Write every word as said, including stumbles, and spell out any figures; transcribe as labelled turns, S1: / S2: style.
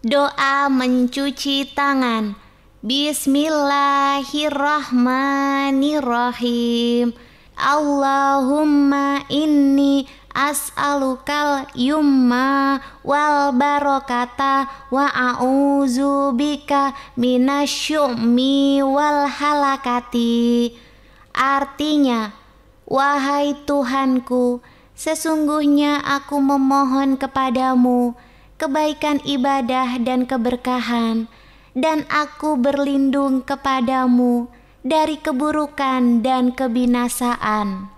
S1: Doa mencuci tangan. Bismillahirrahmanirrahim. Allahumma inni as'alukal yumma wal barokata wa a'udzubika minasyummi wal halakati. Artinya, wahai Tuhanku, sesungguhnya aku memohon kepadamu kebaikan ibadah dan keberkahan, dan aku berlindung kepadamu dari keburukan dan kebinasaan.